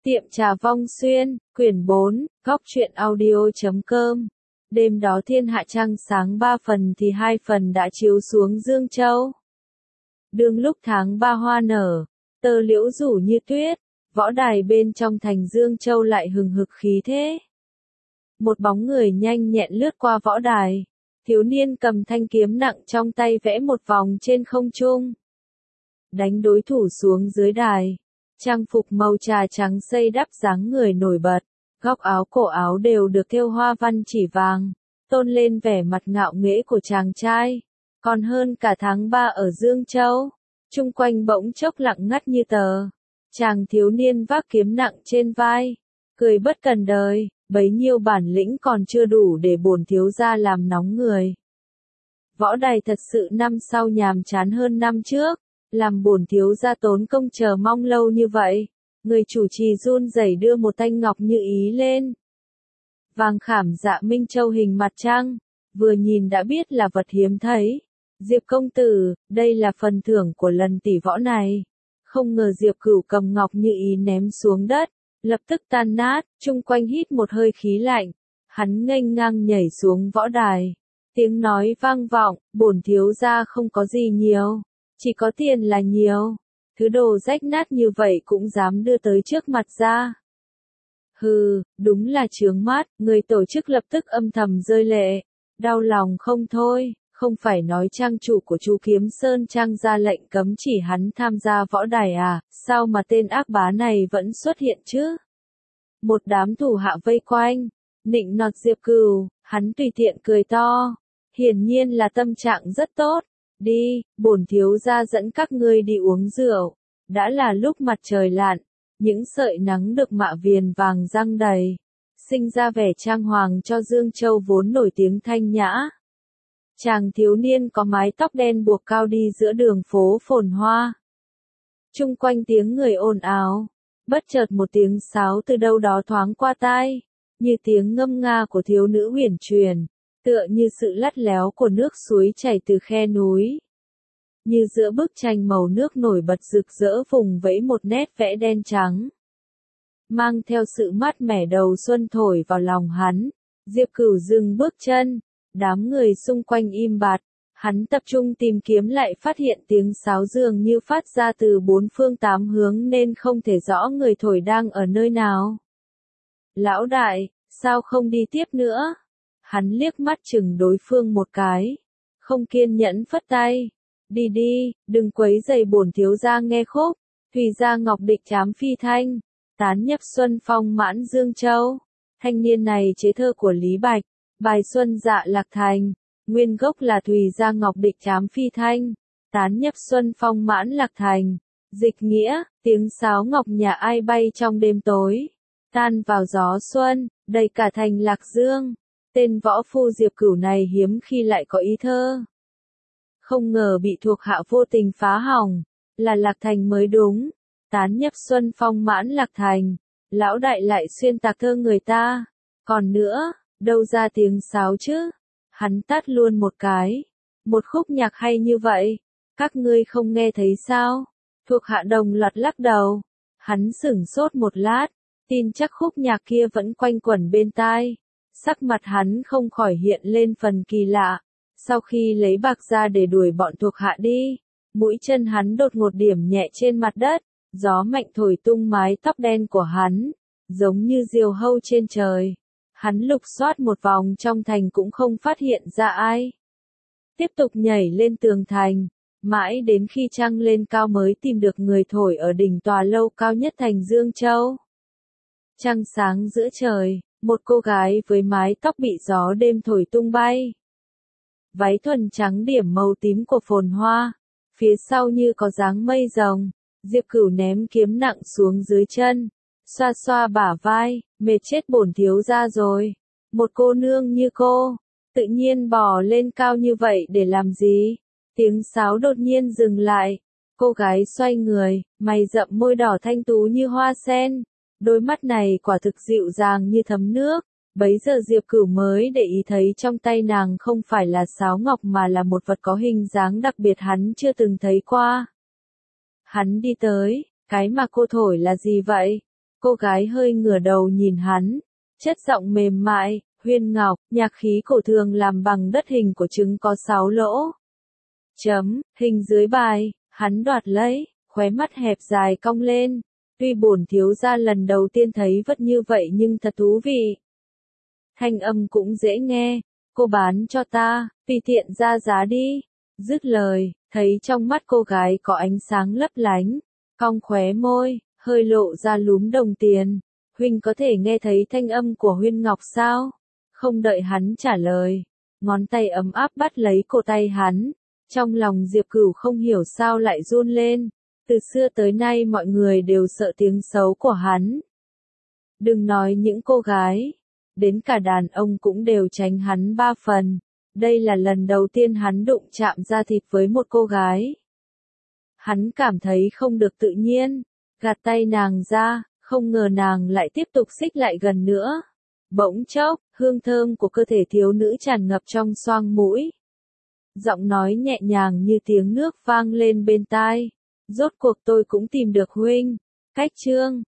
Tiệm trà Vong Xuyên, quyển 4, góc truyện audio.com. Đêm đó thiên hạ trăng sáng 3 phần thì 2 phần đã chiếu xuống Dương Châu. Đương lúc tháng 3 hoa nở, tơ liễu rủ như tuyết, võ đài bên trong thành Dương Châu lại hừng hực khí thế. Một bóng người nhanh nhẹn lướt qua võ đài, thiếu niên cầm thanh kiếm nặng trong tay vẽ một vòng trên không trung. Đánh đối thủ xuống dưới đài. Trang phục màu trà trắng xây đắp dáng người nổi bật, góc áo cổ áo đều được thêu hoa văn chỉ vàng, tôn lên vẻ mặt ngạo nghễ của chàng trai. Còn hơn cả tháng 3 ở Dương Châu, chung quanh bỗng chốc lặng ngắt như tờ. Chàng thiếu niên vác kiếm nặng trên vai, cười bất cần đời, bấy nhiêu bản lĩnh còn chưa đủ để bổn thiếu gia làm nóng người. Võ đài thật sự năm sau nhàm chán hơn năm trước. Làm bổn thiếu gia tốn công chờ mong lâu như vậy, người chủ trì run rẩy đưa một thanh ngọc như ý lên. Vàng khảm dạ minh châu hình mặt trăng, vừa nhìn đã biết là vật hiếm thấy. Diệp công tử, đây là phần thưởng của lần tỷ võ này. Không ngờ Diệp Cửu cầm ngọc như ý ném xuống đất, lập tức tan nát, chung quanh hít một hơi khí lạnh. Hắn nghênh ngang nhảy xuống võ đài. Tiếng nói vang vọng, bổn thiếu gia không có gì nhiều. Chỉ có tiền là nhiều, thứ đồ rách nát như vậy cũng dám đưa tới trước mặt ra. Hừ, đúng là chướng mắt, người tổ chức lập tức âm thầm rơi lệ, đau lòng không thôi, không phải nói trang chủ của chú Kiếm Sơn Trang ra lệnh cấm chỉ hắn tham gia võ đài à, sao mà tên ác bá này vẫn xuất hiện chứ? Một đám thủ hạ vây quanh, nịnh nọt Diệp Cửu, hắn tùy tiện cười to, hiển nhiên là tâm trạng rất tốt. Đi, bổn thiếu gia dẫn các ngươi đi uống rượu. Đã là lúc mặt trời lặn, những sợi nắng được mạ viền vàng răng đầy, sinh ra vẻ trang hoàng cho Dương Châu vốn nổi tiếng thanh nhã. Chàng thiếu niên có mái tóc đen buộc cao đi giữa đường phố phồn hoa. Chung quanh tiếng người ồn ào, bất chợt một tiếng sáo từ đâu đó thoáng qua tai, như tiếng ngâm nga của thiếu nữ huyền truyền. Tựa như sự lắt léo của nước suối chảy từ khe núi. Như giữa bức tranh màu nước nổi bật rực rỡ vùng vẫy một nét vẽ đen trắng. Mang theo sự mát mẻ đầu xuân thổi vào lòng hắn, Diệp Cửu dừng bước chân, đám người xung quanh im bặt, hắn tập trung tìm kiếm lại phát hiện tiếng sáo dường như phát ra từ bốn phương tám hướng nên không thể rõ người thổi đang ở nơi nào. Lão đại, sao không đi tiếp nữa? Hắn liếc mắt chừng đối phương một cái, không kiên nhẫn phất tay, đi đi, đừng quấy rầy bổn thiếu gia nghe khúc, Thùy gia ngọc địch chám phi thanh, tán nhấp xuân phong mãn Dương Châu. Thanh niên này chế thơ của Lý Bạch, bài xuân dạ lạc thành, nguyên gốc là Thùy gia ngọc địch chám phi thanh, tán nhấp xuân phong mãn lạc thành, dịch nghĩa, tiếng sáo ngọc nhà ai bay trong đêm tối, tan vào gió xuân, đầy cả thành Lạc Dương. Tên võ phu Diệp Cửu này hiếm khi lại có ý thơ. Không ngờ bị thuộc hạ vô tình phá hỏng, là Lạc Thành mới đúng. Tán nhấp xuân phong mãn Lạc Thành, lão đại lại xuyên tạc thơ người ta. Còn nữa, đâu ra tiếng sáo chứ? Hắn tát luôn một cái. Một khúc nhạc hay như vậy, các ngươi không nghe thấy sao? Thuộc hạ đồng loạt lắc đầu. Hắn sửng sốt một lát, tin chắc khúc nhạc kia vẫn quanh quẩn bên tai. Sắc mặt hắn không khỏi hiện lên phần kỳ lạ. Sau khi lấy bạc ra để đuổi bọn thuộc hạ đi, mũi chân hắn đột ngột điểm nhẹ trên mặt đất, gió mạnh thổi tung mái tóc đen của hắn, giống như diều hâu trên trời. Hắn lục soát một vòng trong thành cũng không phát hiện ra ai. Tiếp tục nhảy lên tường thành, mãi đến khi trăng lên cao mới tìm được người thổi ở đỉnh tòa lâu cao nhất thành Dương Châu. Trăng sáng giữa trời. Một cô gái với mái tóc bị gió đêm thổi tung bay. Váy thuần trắng điểm màu tím của phồn hoa. Phía sau như có dáng mây rồng. Diệp Cửu ném kiếm nặng xuống dưới chân. Xoa xoa bả vai, mệt chết bổn thiếu gia rồi. Một cô nương như cô, tự nhiên bò lên cao như vậy để làm gì? Tiếng sáo đột nhiên dừng lại. Cô gái xoay người, mày rậm môi đỏ thanh tú như hoa sen. Đôi mắt này quả thực dịu dàng như thấm nước. Bấy giờ Diệp Cửu mới để ý thấy trong tay nàng không phải là sáo ngọc mà là một vật có hình dáng đặc biệt hắn chưa từng thấy qua. Hắn đi tới, cái mà cô thổi là gì vậy? Cô gái hơi ngửa đầu nhìn hắn, chất giọng mềm mại, Huyên Ngọc, nhạc khí cổ thường làm bằng đất, hình của trứng có 6 lỗ. Hình dưới bài, hắn đoạt lấy, khóe mắt hẹp dài cong lên. Tuy bổn thiếu gia lần đầu tiên thấy vật như vậy nhưng thật thú vị. Thanh âm cũng dễ nghe, cô bán cho ta, tùy tiện ra giá đi. Dứt lời, thấy trong mắt cô gái có ánh sáng lấp lánh, cong khóe môi, hơi lộ ra lúm đồng tiền. Huynh có thể nghe thấy thanh âm của Huyên Ngọc sao? Không đợi hắn trả lời, ngón tay ấm áp bắt lấy cổ tay hắn. Trong lòng Diệp Cửu không hiểu sao lại run lên. Từ xưa tới nay mọi người đều sợ tiếng xấu của hắn. Đừng nói những cô gái, đến cả đàn ông cũng đều tránh hắn 3 phần. Đây là lần đầu tiên hắn đụng chạm da thịt với một cô gái. Hắn cảm thấy không được tự nhiên, gạt tay nàng ra, không ngờ nàng lại tiếp tục xích lại gần nữa. Bỗng chốc, hương thơm của cơ thể thiếu nữ tràn ngập trong xoang mũi. Giọng nói nhẹ nhàng như tiếng nước vang lên bên tai. Rốt cuộc tôi cũng tìm được huynh. Cách chương